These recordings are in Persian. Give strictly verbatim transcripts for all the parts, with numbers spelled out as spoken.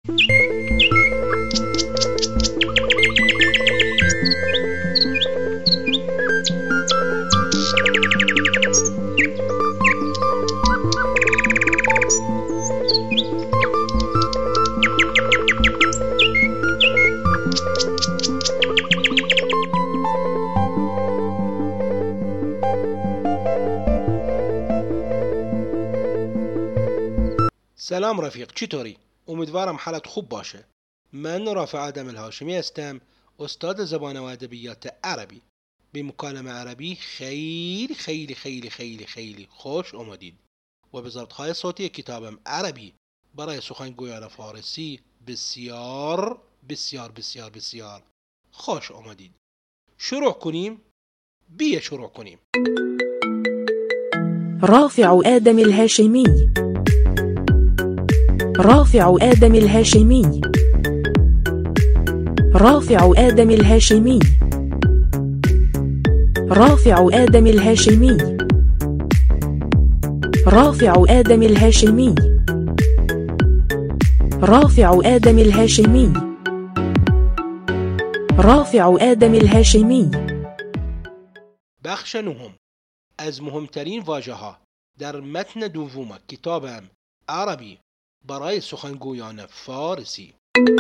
سلام رفیق، چطوری؟ امیدوارم حالت خوب باشه. من رافع آدم الهاشمی هستم، استاد زبان و ادبیات عربی. به مکالمه عربی خیلی خیلی خیلی خیلی خیلی خوش اومدید و به ضبط‌های صوتی کتابم عربی برای سخنگویان فارسی بسیار بسیار بسیار بسیار خوش اومدید. شروع کنیم. بیا شروع کنیم. رافع آدم الهاشمی، رافع آدم الهاشمی، رافع آدم الهاشمی، رافع آدم الهاشمی، رافع آدم الهاشمی، رافع آدم الهاشمی، رافع آدم الهاشمی. بخش نهم از مهمترین واژه‌ها در متن دوم کتابم عربی برای سخنگویان فارسی.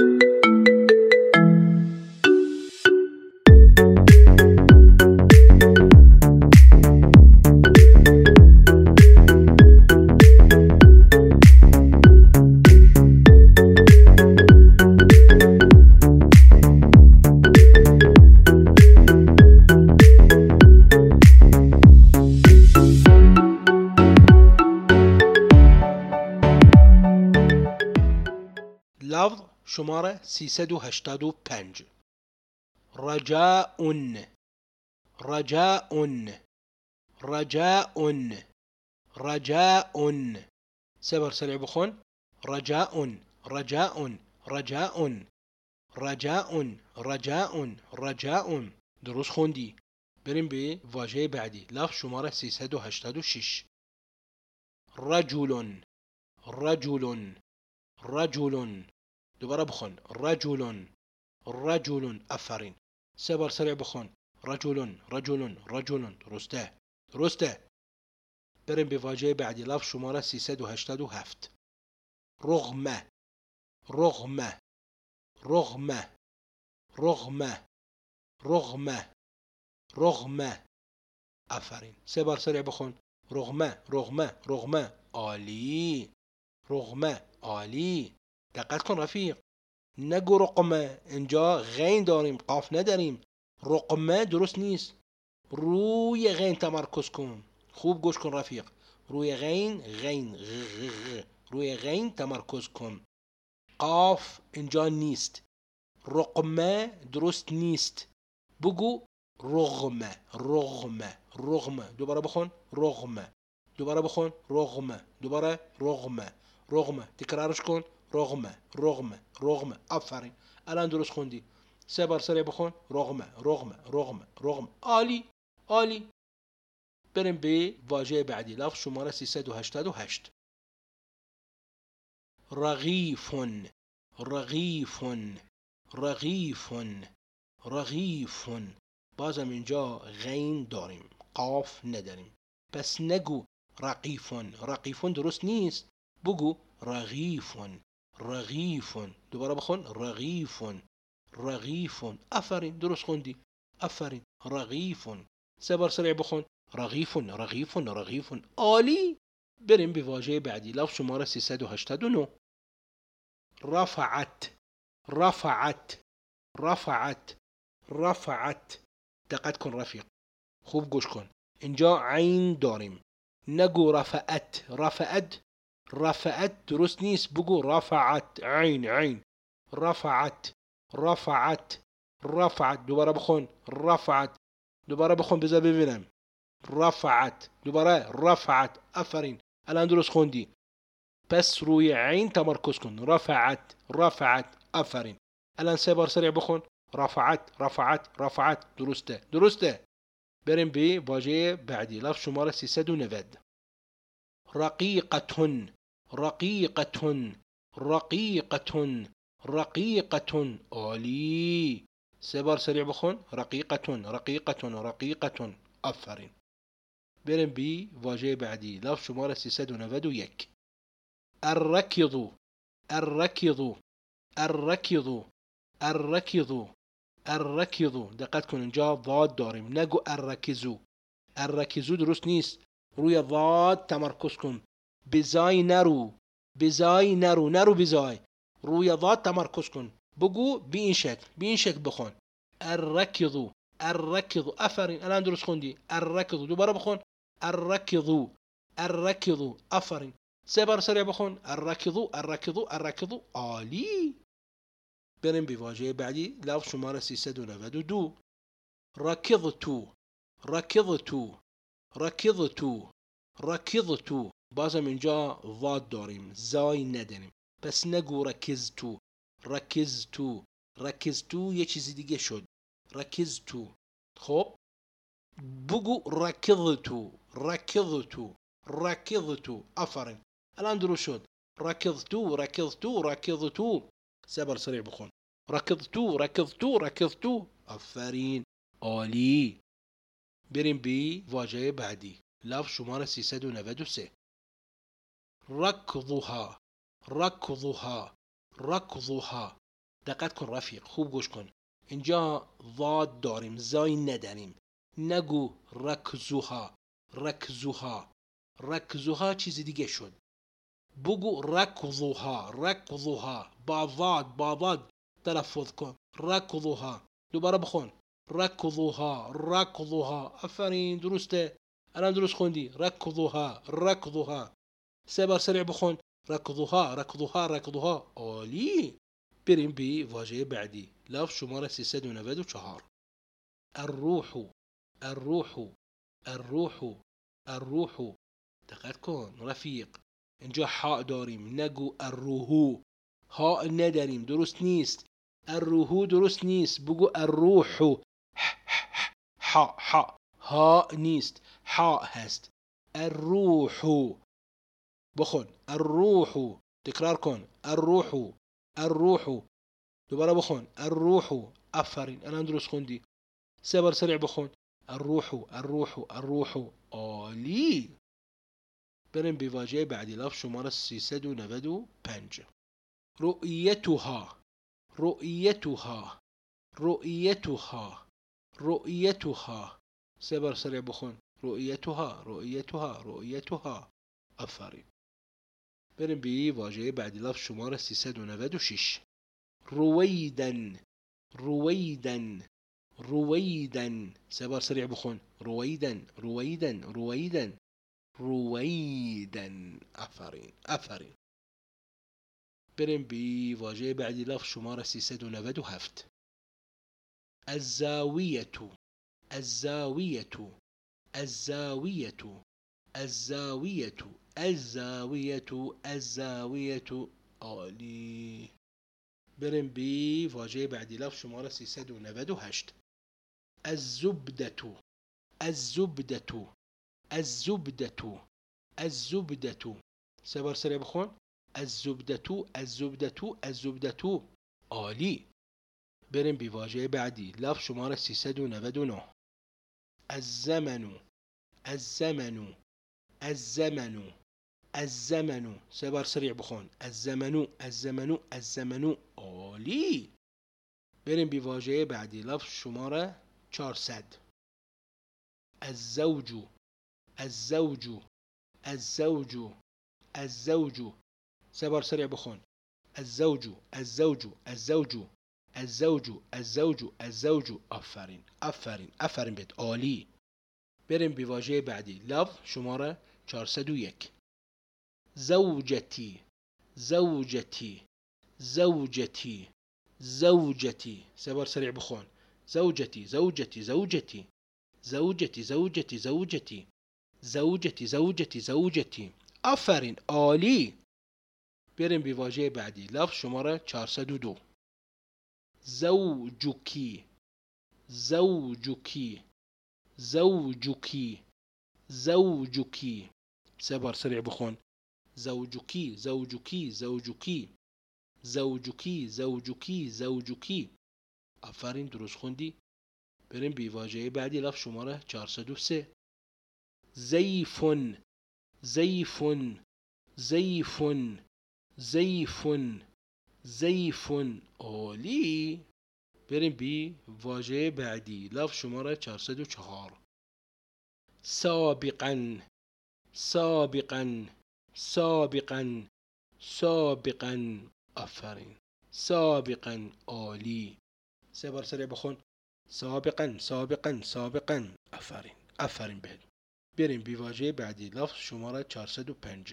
لفظ شماره سیصد و هشتاد و پنج. رجاء رجاء رجاء رجاء. سبر سريع بخون. رجاء رجاء رجاء رجاء رجاء رجاء. درست خوندی. بریم به واژه بعدی. لفظ شماره سیصد و هشتاد و شش. رجل رجل رجل. دوباره بخون. رجل رجل. آفرین. سه بار سریع بخون. رجل رجل رجل. درسته درسته. بریم به واژه بعدی. لفظ شماره سیصد و هشتاد و هفت. رغمه رغمه رغمه رغمه رغمه رغمه. آفرین. سه بار سریع بخون. رغمه رغمه رغمه. عالی. رغمه. عالی. دقت کن رفیق. نگو رقمه. اینجا غین داریم، قاف نداریم. رقمه درست نیست. روی غین تمرکز کن. خوب گوش کن رفیق. روی غین غین غ غ. روی غین تمرکز کن. قاف اینجا نیست. رقمه درست نیست. بگو رغمه رغمه رغمه. دوباره بخون. رغمه. دوباره بخون. رغمه. دوباره رغمه رغمه. تکرارش کن. رغمه رغمه رغمه. آفرین. الان درست خوندی. سه بار سریع بخون. رغمه رغمه رغمه رغمه. عالی عالی. بریم به واژه بعدی. لفظ شماره سیصد و هشتاد و هشت. رغیف رغیف رغیف رغیف. بازم اینجا غین داریم، قاف نداریم. پس نگو رقیفون. رقیفون درست نیست. بگو رغیفون رغیفون. دوباره بخون. رغیفون رغیفون. آفرین. درست خوندی. آفرین. رغیفون. سه بار سریع بخون. رغیفون رغیفون رغیفون. عالی. بریم به واژه بعدی. لفظ شماره سیصد و هشتاد و نه. رفعت رفعت رفعت رفعت. دقت کن رفیق. خوب گوش کن. اینجا عین داریم. نگو رفعت. رفعت رفعت درست نیست. بگو رفعت. عین عین. رفعت رفعت رفعت. دوباره بخون. رفعت. دوباره بخون. بذار ببینم. رفعت. دوباره رفعت. آفرین. الان درست خوندی. پس روی عین تمرکز کن. رفعت رفعت. آفرین. الان سه بار سریع بخون. رفعت رفعت رفعت. درسته درسته. بریم به واژه بعدی. لفظ شماره سیصد و نود. رقیقة رقیقة رقیقة رقيقة. عالی. سه بار سریع بخون. رقیقة رقیقة رقیقة. آفرین. بریم بی واژه بعدی. لفظ شماره سیصد و نود و یک. الركض الركض الركض الركض الركض. دقت کن اینجا ضاد داریم، نگو الركزو. الركزو درست نیست، روی ضاد تمرکز کن. بزای نرو، بزای نرو، نرو بزای، روی ضاد تمرکز کن. بگو بی این شکل، بی این شکل بخون. الركض الركض. آفرین، الان درست خوندی. الركض. دوباره بخون. الركض الركض. آفرین. سه بار سریع بخون. الركض الركض الركض. عالی. بریم به واژه بعدی. لفظ شماره سیصد و نود و دو. ركضت ركضت ركضت ركضت. بازم اینجا ضاد داریم، زای نداریم، پس نگو ركزت ركزت ركزت. یه چیزی دیگه شد. ركزت. خب بگو ركضت ركضت ركضت. آفرین، الان درست شد. ركضت ركضت ركضت. سبر سریع بخون. ركضت ركضت ركضت. آفرین، عالی. بریم بی واژه بعدی. لفظ شماره سیصد و نود و سه. ركضها ركضها ركضها. دقت کن رفیق، خوب گوش کن. اینجا ضاد داریم، زای نداریم. نگو ركزها ركزها ركزها. چیزی دیگه شد. بگو ركضها ركضها. با ضاد با ضاد تلفظ کن. ركضها. دوباره بخون. ركضها ركضها. آفرین، درسته، الان درست خوندی. ركضها ركضها. سه بار سریع بخون. ركضها ركضها ركضها. عالی. بریم بی واژه بعدی. لفظ شماره سیصد و نود و چهار. الروح الروح الروح الروح. دقت کن رفیق، اینجا حاء داریم، نگو الروح. حاء نداریم، درست نیست. الروح درست نیست، بگو الروح. حاء حاء حاء نیست، حاء هست. الروح. بخون. الروح. تکرار کن. الروح الروح. دوباره بخون. الروح. آفرین، الان درست خوندی. سه بار سریع بخون. الروح الروح الروح. عالی. بریم به واژه بعدی. لفظ شماره سیصد و نود و پنج. رؤیتها رؤیتها رؤیتها رؤیتها. سه بار سریع بخون. رؤیتها رؤیتها رؤیتها. آفرین. بریم به واژه بعدی. لفظ شماره سیصد و نود و شش. رویدن رویدن رویدن. سه بار سریع بخون. رویدن رویدن رویدن رویدن. آفرین آفرین. بریم بی واژه بعدی. لفظ شماره سیصد و نود و هفت. الزاویة الزاویة الزاویة الزاویة الزاویة الزاویة. عالی. بریم بی واژه بعدی. لفظ شماره سیصد و نود و هشت. الزبدة الزبدة الزبدة الزبدة. سه بار سریع بخون. الزبدة الزبدة الزبدة. عالی. بریم بی واژه بعدی. لفظ شماره سیصد و نود و نه. الزمن الزمن الزمن الزمن. سه بار سریع بخون. الزمن الزمن الزمن. عالی. بریم بی واژه بعدی. لفظ شماره چهارصد. الزوج الزوج الزوج الزوج. سه بار سریع بخون. الزوج الزوج الزوج الزوج الزوج الزوج. آفرین آفرین آفرین بهت، عالی. بریم به واژه بعدی. لفظ شماره چهارصد و یک. زوجتی زوجتی زوجتی زوجتی. سه بار سریع بخون. زوجتی زوجتی زوجتی زوجتی زوجتی زوجتی زوجتی زوجتی زوجتی. آفرین، عالی. بریم به واژه بعدی. لفظ شماره چهارصد و دو. زوجکی زوجکی زوجکی زوجکی. سه بار سریع بخون. زوجکی زوجکی زوجکی زوجکی زوجکی زوجکی. آفرین درست خوندی. بریم بی واژه بعدی لفظ شماره چهارصد و سه. زیفون زیفون زیفون زیفون زیفون. عالی. بریم بی واژه بعدی لفظ شماره چهارصد و چهار. سابقا سابقا سابقا سابقا. آفرین سابقا. عالی. سه بار سریع بخون. سابقا سابقا سابقا. آفرین آفرین بهت. بریم بی واژه بعدی لفظ شماره چهارصد و پنج.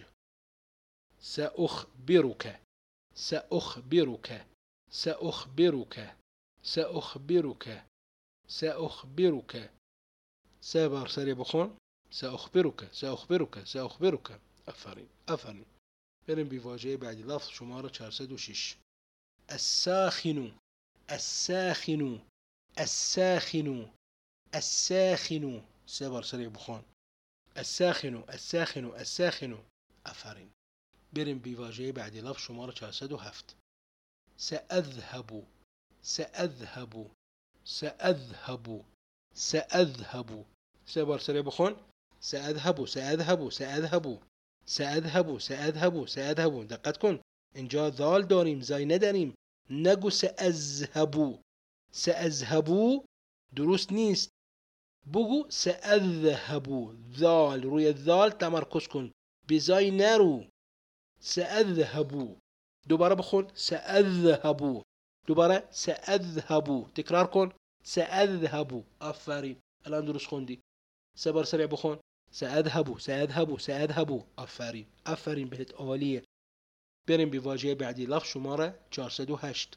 سأخبرك سأخبرك سأخبرك سأخبرك سأخبرك. سه بار سریع بخون. سأخبرك سأخبرك سأخبرك. آفرین آفرین. بریم بی واژه بعدی لفظ شماره چهارصد و شش. الساخن الساخن الساخن الساخن. سه بار سریع بخون. الساخن الساخن الساخن. آفرین. بریم بی واژه بعدی لفظ شماره چهارصد و هفت. سأذهب سأذهب سأذهب سأذهب. سه بار سریع بخون. سأذهب سأذهب سأذهب سأذهب سأذهب سأذهب. دقت کن اینجا ذال داریم زای نداریم. نگو سأذهب سأذهب درست نیست. بگو سأذهب. ذال روی ذال تمرکز کن. بزای نرو. سأذهب. دوباره بخون. سأذهب. دوباره سأذهب. تکرار کن. سأذهب. آفرین الان درست خوندی. سه بار سریع بخون. سأذهب سأذهب سأذهب. آفرین آفرین بهت. عالیه. بریم بی واژه بعدی لفظ شماره چهارصد و هشت.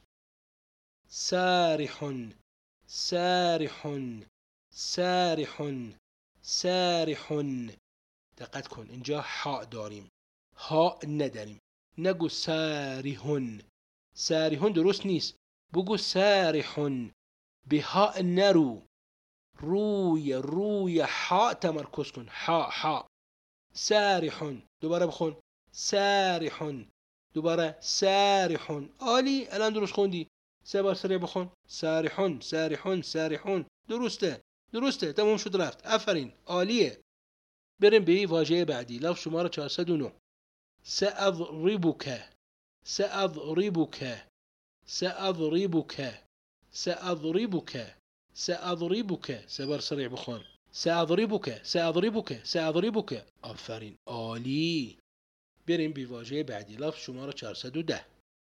سارح سارح سارح سارح. دقت کن اینجا حاء داریم ها نداریم. نگو سارحون سارحون درست نیست. بگو سارحون. به ها نرو. روی روی حاء تمرکز کن. حاء حاء. سارحون. دوباره بخون. سارحون. دوباره سارحون. عالی الان درست خوندی. سه بار سریع بخون. سارحون سارحون سارحون. درسته درسته تموم شد رفت. آفرین عالیه. بریم به واژه بعدی لفظ شماره چهارصد و نه. سأضربك سأضربك سأضربك سأضربك سأضربك. سه بار سریع بخون. سأضربك سأضربك سأضربك. آفرین عالی. بریم به واژه بعدی لفظ شماره چهارصد و ده.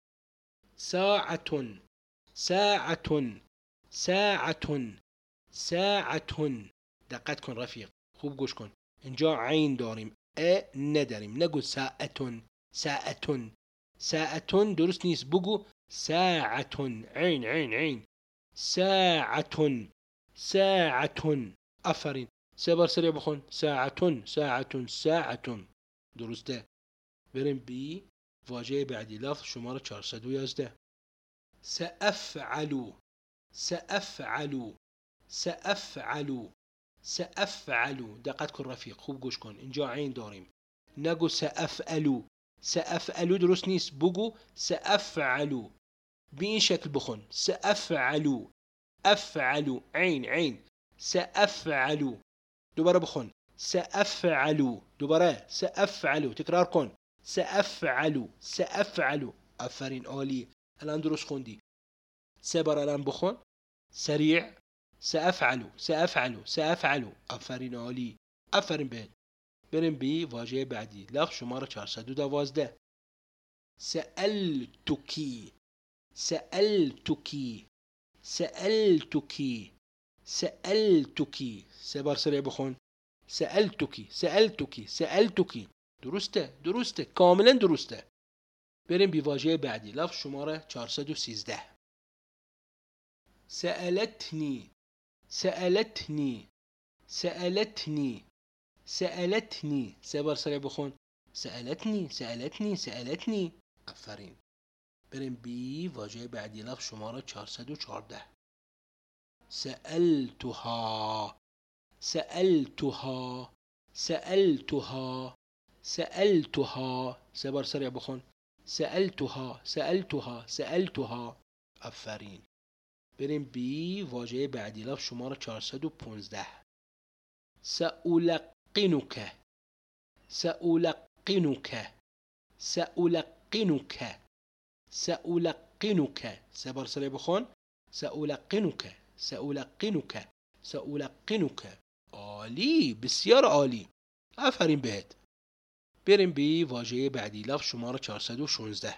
ساعة ساعة ساعة ساعة. دقت کن رفیق خوب گوش کن. اینجا عین داریم ا نداریم. نگو ساعة ساعة ساعة درست نیست. بگو ساعة. عین عین عین. ساعة ساعة. آفرین. سه بار سریع بخون. ساعة ساعة ساعة. درسته. بریم بی واژه بعدی لفظ شماره چهارصد و یازده. سأفعل سأفعل سأفعل سأفعل. دقت کن رفیق خوب گوش کن. اینجا عین داریم. نگو سأفعل سأفعل درست نیست. بگو سأفعل. به این شکل بخون. سأفعل أفعل. عین عین. سأفعل. دوباره بخون. سأفعل. دوباره سأفعل. تکرار کن. سأفعل سأفعل. آفرین عالی. الان درست خوندی. سه بار الان بخون سریع. سأفعل سأفعل سأفعل. آفرین عالی. آفرین بهت. بریم بی واژه بعدی لفظ شماره چهارصد و دوازده. سألتکی سألتکی سألتکی سألتکی. سه بار سریع بخون. سألتکی سألتکی سألتکی. درسته درسته کاملا درسته. بریم بی واژه بعدی لفظ شماره چهارصد و سیزده. سألتنی سألتنی سألتنی سألتنی. سه بار سریع بخون. سألتنی سألتنی سألتنی. آفرین. بریم بی واژه بعدی لفظ شماره چهارصد و چهارده. سألتها سألتها سألتها سألتها. سه بار سریع بخون. سألتها سألتها سألتها. آفرین. بریم بی واژه بعدی لفظ شماره چهارصد و پانزده. سألقنك سألقنك سألقنك سألقنك. سه بار سریع بخون. سألقنك سألقنك سألقنك. عالی، بسیار عالی، آفرین بهت. بریم بی واژه بعدی لفظ شماره چهارصد و شانزده.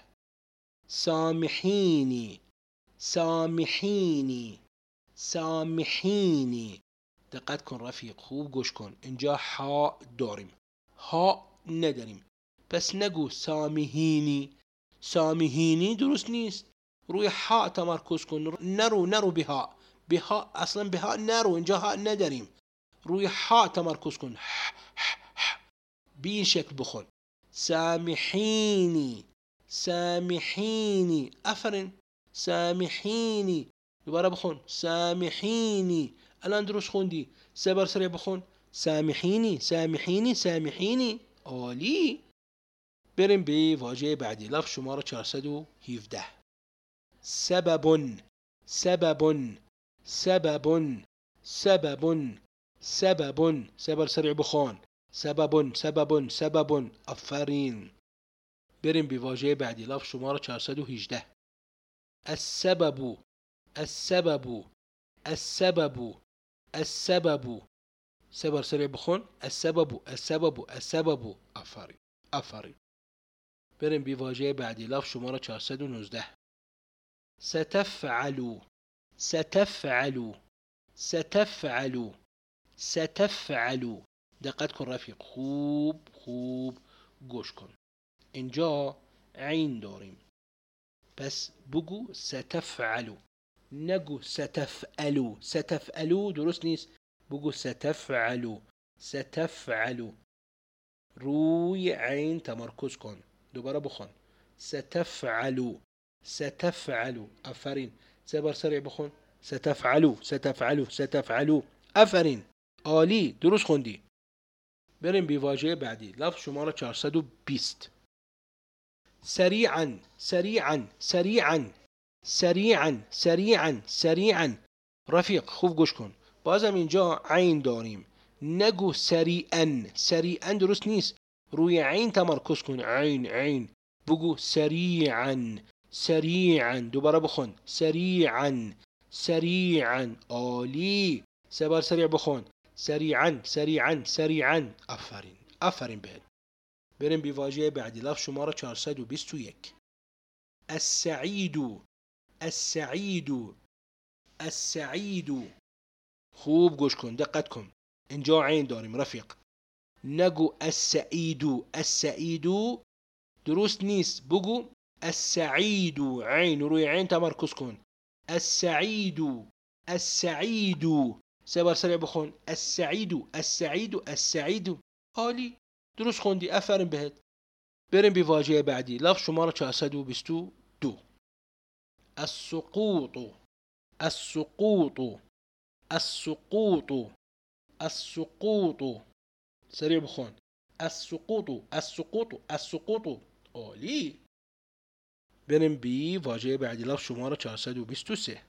سامحینی سامحینی سامحینی. دقت کن رفیق، خوب گوش کن. اینجا ها داریم، ها نداریم، پس نگو سامحینی. سامحینی درست نیست، روی ها تمرکز کن. نرو نرو بها بها اصلا بها نرو، اینجا ها نداریم. روی ها تمرکز کن. بی این شکل بخون. سامحینی سامحینی. آفرین. سامحینی. دوباره بخون. سامحینی. الان درست خوندی. سه بار سریع بخون. سامحینی سامحینی سامحینی. عالی. بریم به واژه بعدی لفظ شماره چهارصد و هفده. سبب سبب سبب سبب سبب. سه بار سریع بخون. سبب سبب سبب. آفرین. بریم به واژه بعدی لفظ شماره چهارصد و هجده. السبب السبب السبب السبب. سه بار سریع بخون. السبب السبب السبب. آفرین آفرین. بریم به واژه بعدی لفظ شماره چهارصد و نوزده. ستفعل ستفعل ستفعل ستفعل. دقت کن رفیق، خوب خوب گوش کن. اینجا عین داریم، پس بگو ستفعل، نگو ستفعلو. ستفعلو درست نیست، بگو ستفعلو ستفعلو. روی عین تمرکز کن. دوباره بخون. ستفعلو ستفعلو. آفرین. سه بار سریع بخون. ستفعلو ستفعلو ستفعلو. آفرین، عالی، درست خوندی. بریم به واژه بعدی لفظ شماره چهارصد و بیست. سریعا سریعا سریعا سریعا سریعا سریعا. رفیق خوب گوش کن، بازم اینجا عین داریم، نگو سریعا. سریعا درست نیست، روی عین تمرکز کن. عین عین. بگو سریعا سریعا. دوباره بخون. سریعا سریعا. عالی. سه بار سریع بخون. سریعا سریعا سریعا. آفرین آفرین بهت. بریم به واژه بعدی لفظ شماره چهارصد و بیست و یک. السعید السعید السعید. خوب گوش کن، دقت کن. اینجا عین داریم رفیق، نگو السعید. السعید درست نیست، بگو السعید. عین، روی عین تمرکز کن. السعید السعید. سه بار سریع بخون. السعید السعید السعید. عالی، درست خوندی، آفرین بهت. بریم به واژه بعدی لفظ شماره چهارصد و بیست و دو. السقوط السقوط السقوط السقوط. سریع بخون. السقوط السقوط السقوط. عالی. بریم به واژه بعدی لفظ شماره چهارصد و بیست و سه.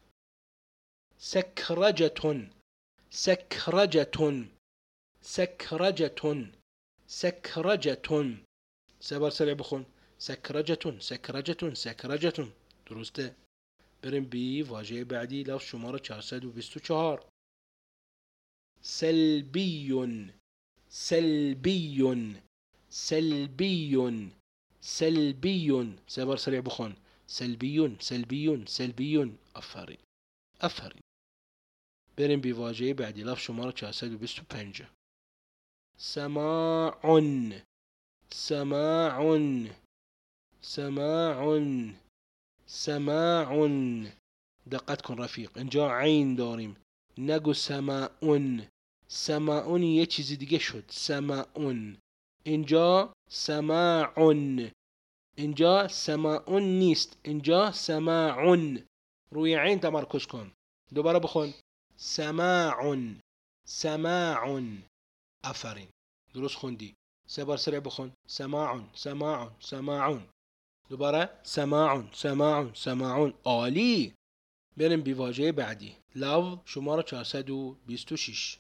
سکرجة سکرجة سکرجة سکرجة. سه بار سریع بخون. سکرجة سکرجة سکرجة. درسته. بریم به واژه بعدی لفظ شماره چهارصد و بیست و چهار. سلبی سلبی سلبی سلبی. سه بار سریع بخون. سلبی سلبی سلبی. آفرین آفرین. بریم به واژه بعدی لفظ شماره چهارصد و بیست و پنج. سماع سماع سماع سماع. دقت کن رفیق، اینجا عین داریم، نگو سماعون. سماعون یه چیزی دیگه شد. سماعون. اینجا سماعون. اینجا سماعون نیست، اینجا سماعون. روی عین تمرکز کن. دوباره بخون. سماعون سماعون. آفرین، درست خوندی. سه بار سریع بخون. سماعون سماعون سماعون. دوباره سماع سماع سماع. عالی. بریم به واژه بعدی. لفظ شماره چهارصد و بیست و شش.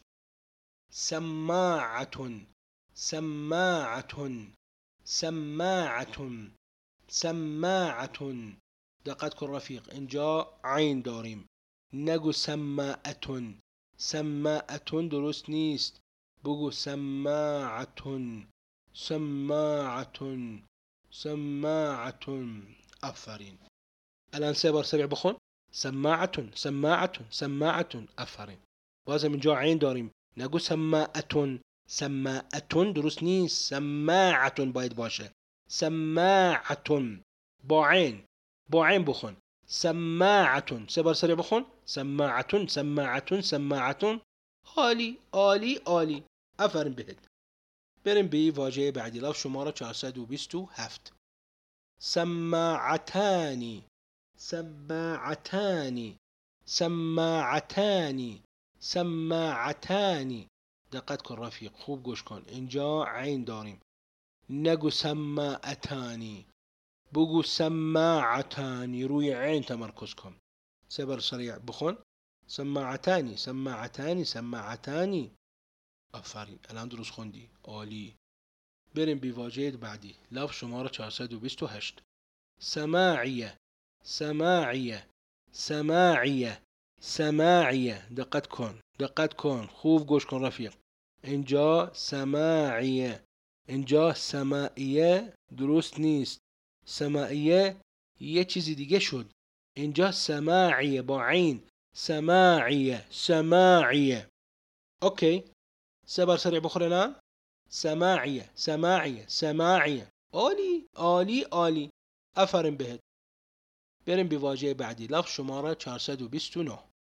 سماعة سماعة سماعة سماعة. دقت کن رفیق، اینجا عین داریم، نگو سماعة. سماعة درست نیست، بگو سماعة سماعة سماعة. آفرین. الان سه بار سریع بخون. سماعة سماعة سماعة. آفرین. بازم اینجا عین داریم، نگو سماعة. سماعة درست نیست، سماعة باید باشه. سماعة با عین، با عین بخون. سماعة. سه بار سریع بخون. سماعة سماعة سماعة. عالی عالی عالی. آفرین بهت. بریم به واژه بعدی. لفظ شماره چهارصد و بیست و هفت. سماعتان سماعتان سماعتان سماعتان. دقت کن رفیق، خوب گوش کن، اینجا عین داریم، نگو سماعتانی، بگو سماعتانی. روی عین تمرکز کن. سه بار سریع بخون. سماعتانی سماعتانی سماعتانی. آفرین. الان درست خوندی. عالی. بریم به واژه بعدی. لفظ شماره چهارصد و بیست و هشت. سماعیه سماعیه سماعیه سماعیه. دقت کن، دقت کن، خوب گوش کن رفیق. اینجا سماعیه، اینجا سماعیه درست نیست. سماعیه یه چیزی دیگه شد. اینجا سماعیه با عین. سماعیه سماعیه. اوکی. سه بار سریع بخور الان. سماعیه سماعیه سماعیه. عالی عالی عالی. آفرین بهت. بریم به واژه بعدی. لفظ شماره چهارصد و بیست و نه.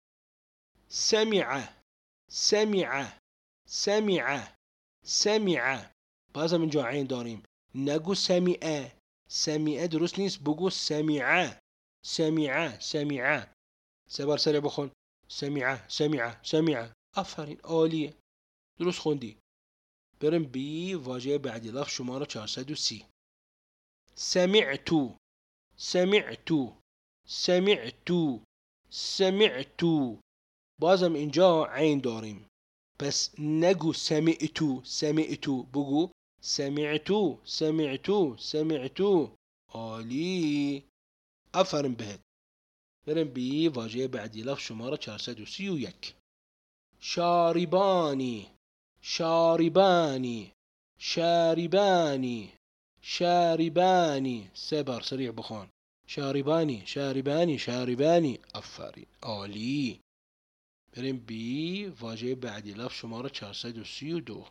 سمع سمع سمع سمع. بازم اینجا عین داریم، نگو سمع. سمع درست نیست، بگو سمع سمع سمع. سه بار سریع بخون. سمع سمع سمع. آفرین. عالیه. درست خوندی. بریم بی واژه بعدی. لفظ شماره چهارصد و سی. سمعت سمعت سمعت سمعت. بازم اینجا عین داریم، پس نگو سمعتو سمعتو، بگو سمعتو سمعتو سمعتو. عالی. آفرین بهت. بریم بی واژه بعدی. لفظ شماره چهارصد و سی و یک. شاربانی شاربانی شاربانی شاربانی. سه بار سریع بخون. شاربانی شاربانی شاربانی. آفرین. عالی. بریم بی واژه بعدی. لفظ شماره چهارصد و سی و دو.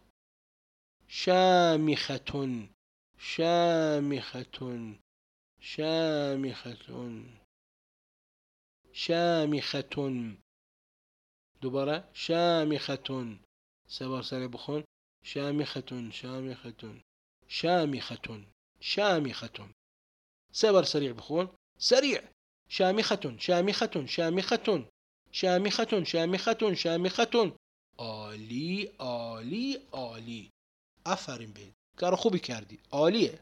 شامختون شامختون شامختون شامختون. دوباره شامختون. سه بار سریع بخون. شامختون شامختون شامختون شامختون. سه بار سریع بخون. سریع. شامختون شامختون شامختون شامختون شامختون شامختون. عالی عالی عالی. آفرین بهت. کار خوبی کردی. عالیه.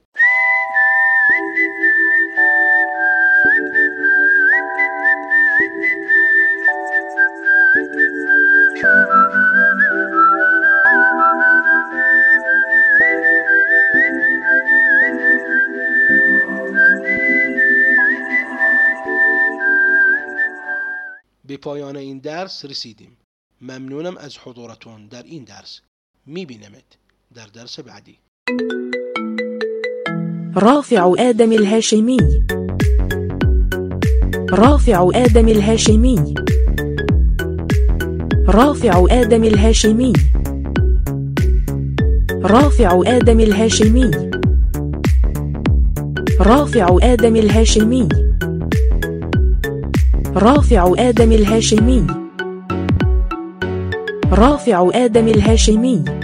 به پایان این درس رسیدیم. ممنونم از حضورتون در این درس. میبینمت در درس بعدی. رافع آدم الهاشمي. رافع آدم الهاشمي. رافع آدم الهاشمي. رافع آدم الهاشمي. رافع آدم الهاشمي. رافع آدم الهاشمي. رافع آدم الهاشمي.